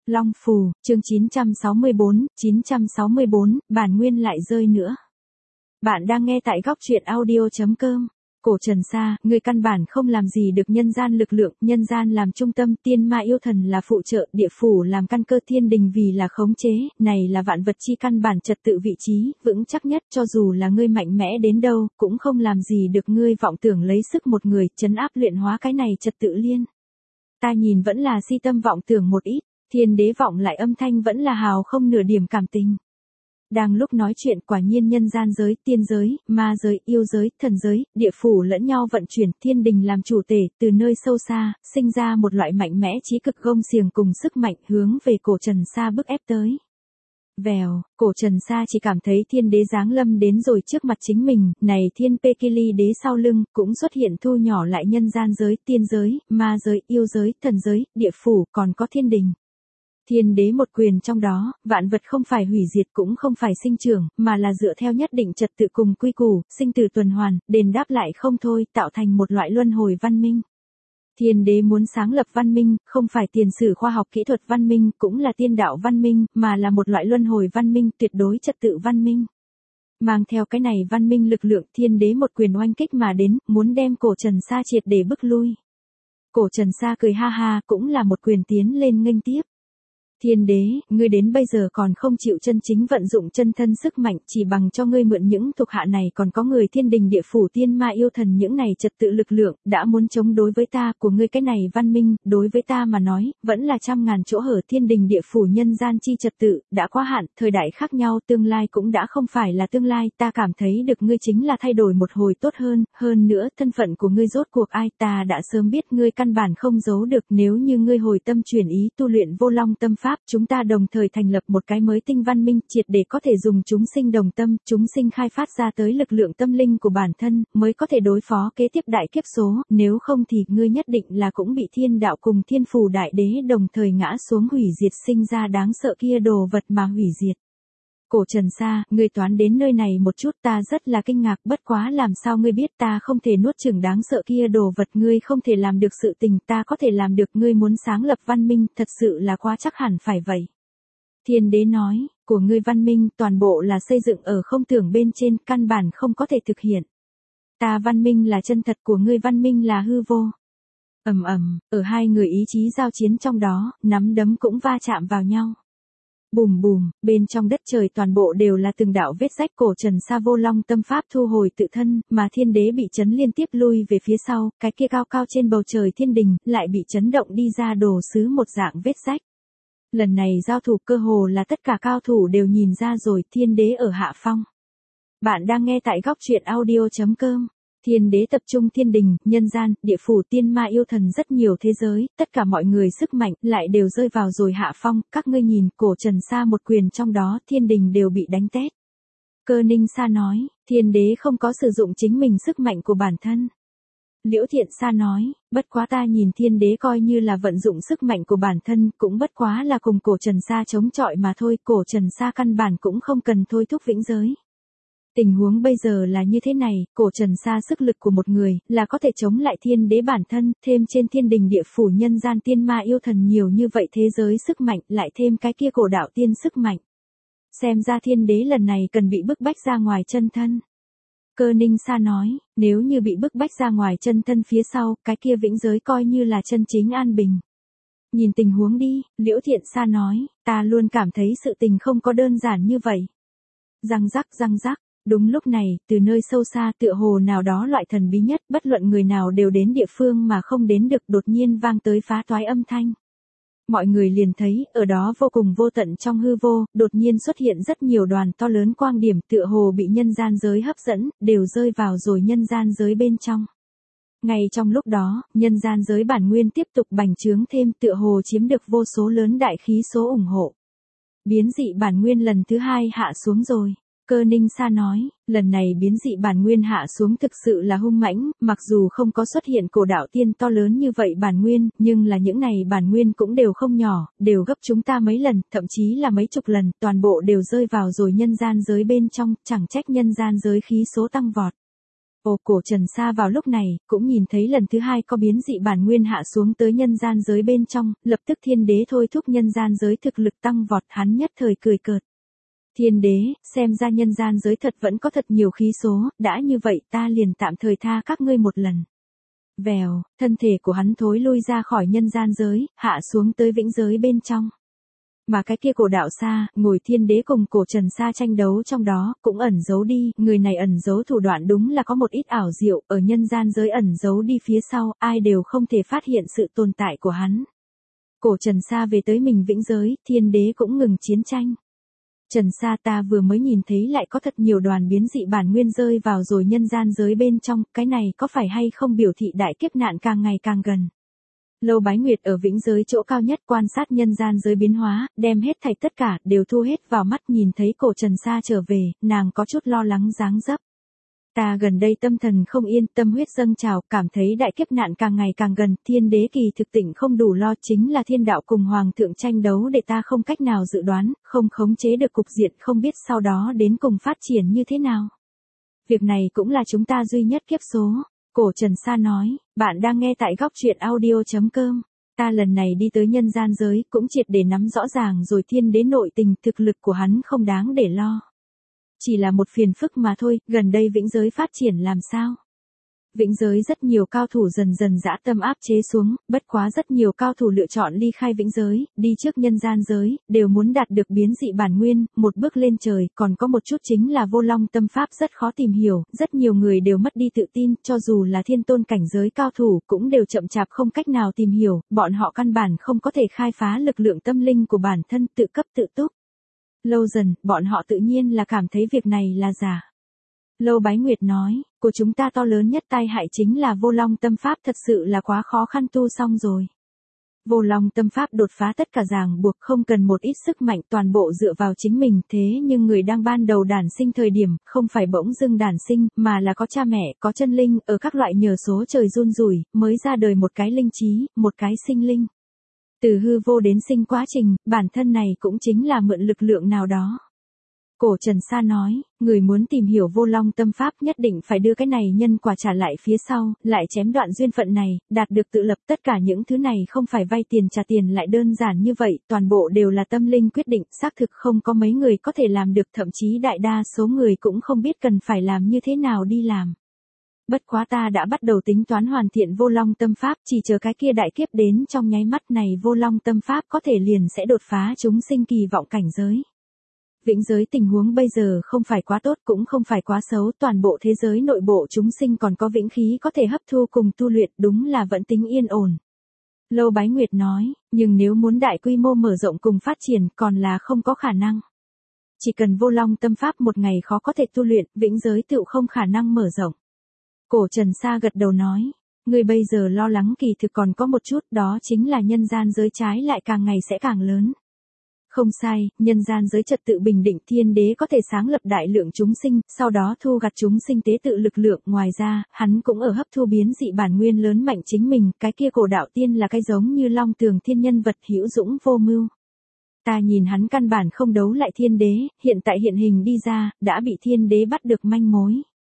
Long Phù, chương 964, bản nguyên lại rơi nữa. Bạn đang nghe tại góc truyện audio.com. Cổ Trần Sa, người căn bản không làm gì được nhân gian lực lượng, nhân gian làm trung tâm, tiên ma yêu thần là phụ trợ, địa phủ làm căn cơ, thiên đình vì là khống chế, này là vạn vật chi căn bản trật tự vị trí, vững chắc nhất, cho dù là ngươi mạnh mẽ đến đâu, cũng không làm gì được ngươi vọng tưởng lấy sức một người, trấn áp luyện hóa cái này trật tự liên. Ta nhìn vẫn là si tâm vọng tưởng một ít, thiên đế vọng lại âm thanh vẫn là hào không nửa điểm cảm tình. Đang lúc nói chuyện quả nhiên nhân gian giới, tiên giới, ma giới, yêu giới, thần giới, địa phủ lẫn nhau vận chuyển, thiên đình làm chủ tể, từ nơi sâu xa, sinh ra một loại mạnh mẽ trí cực gông xiềng cùng sức mạnh hướng về Cổ Trần Sa bức ép tới. Vèo, Cổ Trần Sa chỉ cảm thấy thiên đế giáng lâm đến rồi trước mặt chính mình, này thiên Pekili đế sau lưng, cũng xuất hiện thu nhỏ lại nhân gian giới, tiên giới, ma giới, yêu giới, thần giới, địa phủ, còn có thiên đình. Thiên đế một quyền trong đó, vạn vật không phải hủy diệt cũng không phải sinh trưởng, mà là dựa theo nhất định trật tự cùng quy củ, sinh tử tuần hoàn, đền đáp lại không thôi, tạo thành một loại luân hồi văn minh. Thiên đế muốn sáng lập văn minh, không phải tiền sử khoa học kỹ thuật văn minh, cũng là tiên đạo văn minh, mà là một loại luân hồi văn minh, tuyệt đối trật tự văn minh. Mang theo cái này văn minh lực lượng, thiên đế một quyền oanh kích mà đến, muốn đem Cổ Trần Sa triệt để bức lui. Cổ Trần Sa cười ha ha, cũng là một quyền tiến lên nghênh tiếp. Thiên đế, ngươi đến bây giờ còn không chịu chân chính vận dụng chân thân sức mạnh, chỉ bằng cho ngươi mượn những thuộc hạ này còn có người thiên đình địa phủ tiên ma yêu thần những này trật tự lực lượng, đã muốn chống đối với ta, của ngươi cái này văn minh, đối với ta mà nói, vẫn là trăm ngàn chỗ hở, thiên đình địa phủ nhân gian chi trật tự, đã quá hạn, thời đại khác nhau, tương lai cũng đã không phải là tương lai, ta cảm thấy được ngươi chính là thay đổi một hồi tốt hơn nữa, thân phận của ngươi rốt cuộc ai, ta đã sớm biết ngươi căn bản không giấu được, nếu như ngươi hồi tâm chuyển ý tu luyện vô long tâm pháp, chúng ta đồng thời thành lập một cái mới tinh văn minh, triệt để có thể dùng chúng sinh đồng tâm, chúng sinh khai phát ra tới lực lượng tâm linh của bản thân, mới có thể đối phó kế tiếp đại kiếp số, nếu không thì ngươi nhất định là cũng bị thiên đạo cùng thiên phù đại đế đồng thời ngã xuống hủy diệt, sinh ra đáng sợ kia đồ vật mà hủy diệt. Cổ Trần Sa, ngươi toán đến nơi này một chút, ta rất là kinh ngạc, bất quá làm sao ngươi biết ta không thể nuốt chửng đáng sợ kia đồ vật, ngươi không thể làm được sự tình, ta có thể làm được, ngươi muốn sáng lập văn minh, thật sự là quá chắc hẳn phải vậy. Thiên đế nói, của ngươi văn minh toàn bộ là xây dựng ở không tưởng bên trên, căn bản không có thể thực hiện. Ta văn minh là chân thật, của ngươi văn minh là hư vô. Ở hai người ý chí giao chiến trong đó, nắm đấm cũng va chạm vào nhau. Bùm bùm, bên trong đất trời toàn bộ đều là từng đạo vết rách. Cổ Trần Sa vô long tâm pháp thu hồi tự thân, mà thiên đế bị chấn liên tiếp lui về phía sau, cái kia cao cao trên bầu trời thiên đình, lại bị chấn động đi ra đồ sứ một dạng vết rách. Lần này giao thủ cơ hồ là tất cả cao thủ đều nhìn ra rồi, thiên đế ở hạ phong. Bạn đang nghe tại góc truyện audio.com. Thiên đế tập trung thiên đình, nhân gian, địa phủ tiên ma yêu thần rất nhiều thế giới, tất cả mọi người sức mạnh, lại đều rơi vào rồi hạ phong, các ngươi nhìn, Cổ Trần Sa một quyền trong đó, thiên đình đều bị đánh tét. Cơ Ninh Sa nói, thiên đế không có sử dụng chính mình sức mạnh của bản thân. Liễu Thiện Sa nói, bất quá ta nhìn thiên đế coi như là vận dụng sức mạnh của bản thân, cũng bất quá là cùng Cổ Trần Sa chống chọi mà thôi, Cổ Trần Sa căn bản cũng không cần thôi thúc vĩnh giới. Tình huống bây giờ là như thế này, Cổ Trần Sa sức lực của một người, là có thể chống lại thiên đế bản thân, thêm trên thiên đình địa phủ nhân gian tiên ma yêu thần nhiều như vậy thế giới sức mạnh, lại thêm cái kia cổ đạo tiên sức mạnh. Xem ra thiên đế lần này cần bị bức bách ra ngoài chân thân. Cơ Ninh Sa nói, nếu như bị bức bách ra ngoài chân thân phía sau, cái kia vĩnh giới coi như là chân chính an bình. Nhìn tình huống đi, Liễu Thiện Sa nói, ta luôn cảm thấy sự tình không có đơn giản như vậy. Răng rắc. Đúng lúc này, từ nơi sâu xa tựa hồ nào đó loại thần bí nhất, bất luận người nào đều đến địa phương mà không đến được, đột nhiên vang tới phá toái âm thanh. Mọi người liền thấy, ở đó vô cùng vô tận trong hư vô, đột nhiên xuất hiện rất nhiều đoàn to lớn quang điểm, tựa hồ bị nhân gian giới hấp dẫn, đều rơi vào rồi nhân gian giới bên trong. Ngay trong lúc đó, nhân gian giới bản nguyên tiếp tục bành trướng thêm, tựa hồ chiếm được vô số lớn đại khí số ủng hộ. Biến dị bản nguyên lần thứ hai hạ xuống rồi. Cơ Ninh Sa nói, lần này biến dị bản nguyên hạ xuống thực sự là hung mãnh, mặc dù không có xuất hiện cổ đạo tiên to lớn như vậy bản nguyên, nhưng là những này bản nguyên cũng đều không nhỏ, đều gấp chúng ta mấy lần, thậm chí là mấy chục lần, toàn bộ đều rơi vào rồi nhân gian giới bên trong, chẳng trách nhân gian giới khí số tăng vọt. Ồ, cổ Trần Sa vào lúc này, cũng nhìn thấy lần thứ hai có biến dị bản nguyên hạ xuống tới nhân gian giới bên trong, lập tức thiên đế thôi thúc nhân gian giới thực lực tăng vọt, hắn nhất thời cười cợt. Thiên đế, xem ra nhân gian giới thật vẫn có thật nhiều khí số, đã như vậy ta liền tạm thời tha các ngươi một lần. Vèo, thân thể của hắn thối lui ra khỏi nhân gian giới, hạ xuống tới vĩnh giới bên trong. Mà cái kia cổ đạo xa, ngồi thiên đế cùng cổ Trần Sa tranh đấu trong đó, cũng ẩn giấu đi, người này ẩn giấu thủ đoạn đúng là có một ít ảo diệu, ở nhân gian giới ẩn giấu đi phía sau, ai đều không thể phát hiện sự tồn tại của hắn. Cổ Trần Sa về tới mình vĩnh giới, thiên đế cũng ngừng chiến tranh. Trần Sa, ta vừa mới nhìn thấy lại có thật nhiều đoàn biến dị bản nguyên rơi vào rồi nhân gian giới bên trong, cái này có phải hay không biểu thị đại kiếp nạn càng ngày càng gần. Lâu Bái Nguyệt ở vĩnh giới chỗ cao nhất quan sát nhân gian giới biến hóa, đem hết thảy tất cả đều thu hết vào mắt, nhìn thấy cổ Trần Sa trở về, nàng có chút lo lắng dáng dấp. Ta gần đây tâm thần không yên, tâm huyết dâng trào, cảm thấy đại kiếp nạn càng ngày càng gần, thiên đế kỳ thực tỉnh không đủ lo, chính là thiên đạo cùng hoàng thượng tranh đấu để ta không cách nào dự đoán, không khống chế được cục diện, không biết sau đó đến cùng phát triển như thế nào. Việc này cũng là chúng ta duy nhất kiếp số. Cổ Trần Sa nói, bạn đang nghe tại góc truyện audio.com. Ta lần này đi tới nhân gian giới, cũng triệt để nắm rõ ràng rồi thiên đế nội tình, thực lực của hắn không đáng để lo. Chỉ là một phiền phức mà thôi, gần đây vĩnh giới phát triển làm sao? Vĩnh giới rất nhiều cao thủ dần dần dã tâm áp chế xuống, bất quá rất nhiều cao thủ lựa chọn ly khai vĩnh giới, đi trước nhân gian giới, đều muốn đạt được biến dị bản nguyên, một bước lên trời, còn có một chút chính là vô long tâm pháp rất khó tìm hiểu, rất nhiều người đều mất đi tự tin, cho dù là thiên tôn cảnh giới cao thủ, cũng đều chậm chạp không cách nào tìm hiểu, bọn họ căn bản không có thể khai phá lực lượng tâm linh của bản thân, tự cấp tự túc. Lâu dần, bọn họ tự nhiên là cảm thấy việc này là giả. Lâu Bái Nguyệt nói, của chúng ta to lớn nhất tai hại chính là vô long tâm pháp, thật sự là quá khó khăn tu xong rồi. Vô long tâm pháp đột phá tất cả ràng buộc, không cần một ít sức mạnh, toàn bộ dựa vào chính mình, thế nhưng người đang ban đầu đản sinh thời điểm, không phải bỗng dưng đản sinh, mà là có cha mẹ, có chân linh, ở các loại nhờ số trời run rủi, mới ra đời một cái linh trí, một cái sinh linh. Từ hư vô đến sinh quá trình, bản thân này cũng chính là mượn lực lượng nào đó. Cổ Trần Sa nói, người muốn tìm hiểu vô long tâm pháp nhất định phải đưa cái này nhân quả trả lại phía sau, lại chém đoạn duyên phận này, đạt được tự lập, tất cả những thứ này không phải vay tiền trả tiền lại đơn giản như vậy, toàn bộ đều là tâm linh quyết định, xác thực không có mấy người có thể làm được, thậm chí đại đa số người cũng không biết cần phải làm như thế nào đi làm. Bất quá ta đã bắt đầu tính toán hoàn thiện vô long tâm pháp, chỉ chờ cái kia đại kiếp đến trong nháy mắt này, vô long tâm pháp có thể liền sẽ đột phá chúng sinh kỳ vọng cảnh giới. Vĩnh giới tình huống bây giờ không phải quá tốt cũng không phải quá xấu, toàn bộ thế giới nội bộ chúng sinh còn có vĩnh khí có thể hấp thu cùng tu luyện, đúng là vẫn tính yên ổn. Lâu Bái Nguyệt nói, nhưng nếu muốn đại quy mô mở rộng cùng phát triển còn là không có khả năng. Chỉ cần vô long tâm pháp một ngày khó có thể tu luyện, vĩnh giới tựu không khả năng mở rộng. Cổ Trần Sa gật đầu nói, người bây giờ lo lắng kỳ thực còn có một chút, đó chính là nhân gian giới trái lại càng ngày sẽ càng lớn. Không sai, nhân gian giới trật tự bình định, thiên đế có thể sáng lập đại lượng chúng sinh, sau đó thu gặt chúng sinh tế tự lực lượng, ngoài ra, hắn cũng ở hấp thu biến dị bản nguyên lớn mạnh chính mình, cái kia cổ đạo tiên là cái giống như long tường thiên nhân vật hữu dũng vô mưu. Ta nhìn hắn căn bản không đấu lại thiên đế, hiện tại hiện hình đi ra, đã bị thiên đế bắt được manh mối.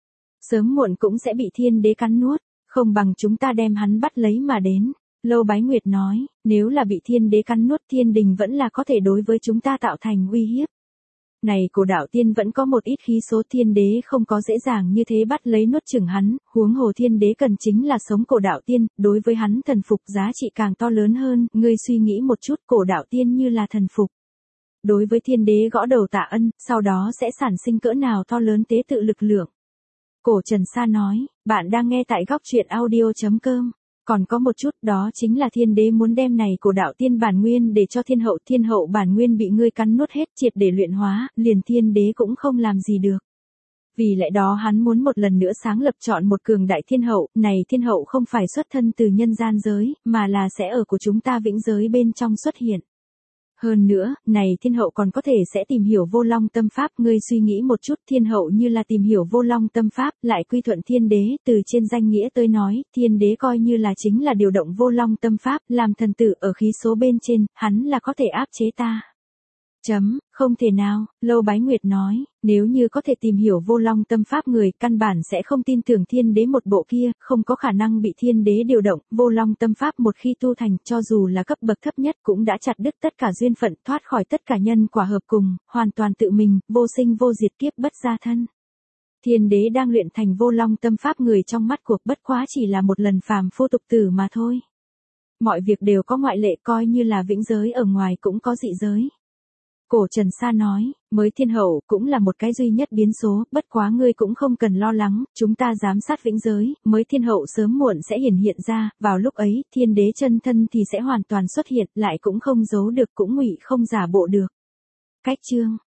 Sớm muộn cũng sẽ bị thiên đế cắn nuốt, không bằng chúng ta đem hắn bắt lấy mà đến. Lâu Bái Nguyệt nói, nếu là bị thiên đế cắn nuốt, thiên đình vẫn là có thể đối với chúng ta tạo thành uy hiếp. Này cổ đạo tiên vẫn có một ít khí số, thiên đế không có dễ dàng như thế bắt lấy nuốt chửng hắn, huống hồ thiên đế cần chính là sống cổ đạo tiên, đối với hắn thần phục giá trị càng to lớn hơn, ngươi suy nghĩ một chút, cổ đạo tiên như là thần phục. Đối với thiên đế gõ đầu tạ ân, sau đó sẽ sản sinh cỡ nào to lớn tế tự lực lượng. Cổ Trần Sa nói, bạn đang nghe tại góc truyện audio.com. Còn có một chút, đó chính là thiên đế muốn đem này cổ đạo tiên bản nguyên để cho thiên hậu bản nguyên bị ngươi cắn nuốt hết, triệt để luyện hóa, liền thiên đế cũng không làm gì được. Vì lẽ đó hắn muốn một lần nữa sáng lập chọn một cường đại thiên hậu, này thiên hậu không phải xuất thân từ nhân gian giới, mà là sẽ ở của chúng ta vĩnh giới bên trong xuất hiện. Hơn nữa, này thiên hậu còn có thể sẽ tìm hiểu vô long tâm pháp, ngươi suy nghĩ một chút, thiên hậu như là tìm hiểu vô long tâm pháp, lại quy thuận thiên đế, từ trên danh nghĩa tới nói, thiên đế coi như là chính là điều động vô long tâm pháp, làm thần tử ở khí số bên trên, hắn là có thể áp chế ta. Không thể nào, Lâu Bái Nguyệt nói, nếu như có thể tìm hiểu vô long tâm pháp người, căn bản sẽ không tin tưởng thiên đế một bộ kia, không có khả năng bị thiên đế điều động, vô long tâm pháp một khi tu thành, cho dù là cấp bậc thấp nhất cũng đã chặt đứt tất cả duyên phận, thoát khỏi tất cả nhân quả hợp cùng, hoàn toàn tự mình, vô sinh vô diệt kiếp bất gia thân. Thiên đế đang luyện thành vô long tâm pháp người trong mắt cuộc bất quá chỉ là một lần phàm phu tục tử mà thôi. Mọi việc đều có ngoại lệ, coi như là vĩnh giới ở ngoài cũng có dị giới. Cổ Trần Sa nói, mới thiên hậu cũng là một cái duy nhất biến số, bất quá ngươi cũng không cần lo lắng, chúng ta giám sát vĩnh giới, mới thiên hậu sớm muộn sẽ hiển hiện ra, vào lúc ấy, thiên đế chân thân thì sẽ hoàn toàn xuất hiện, lại cũng không giấu được cũng ngụy không giả bộ được. Cách chương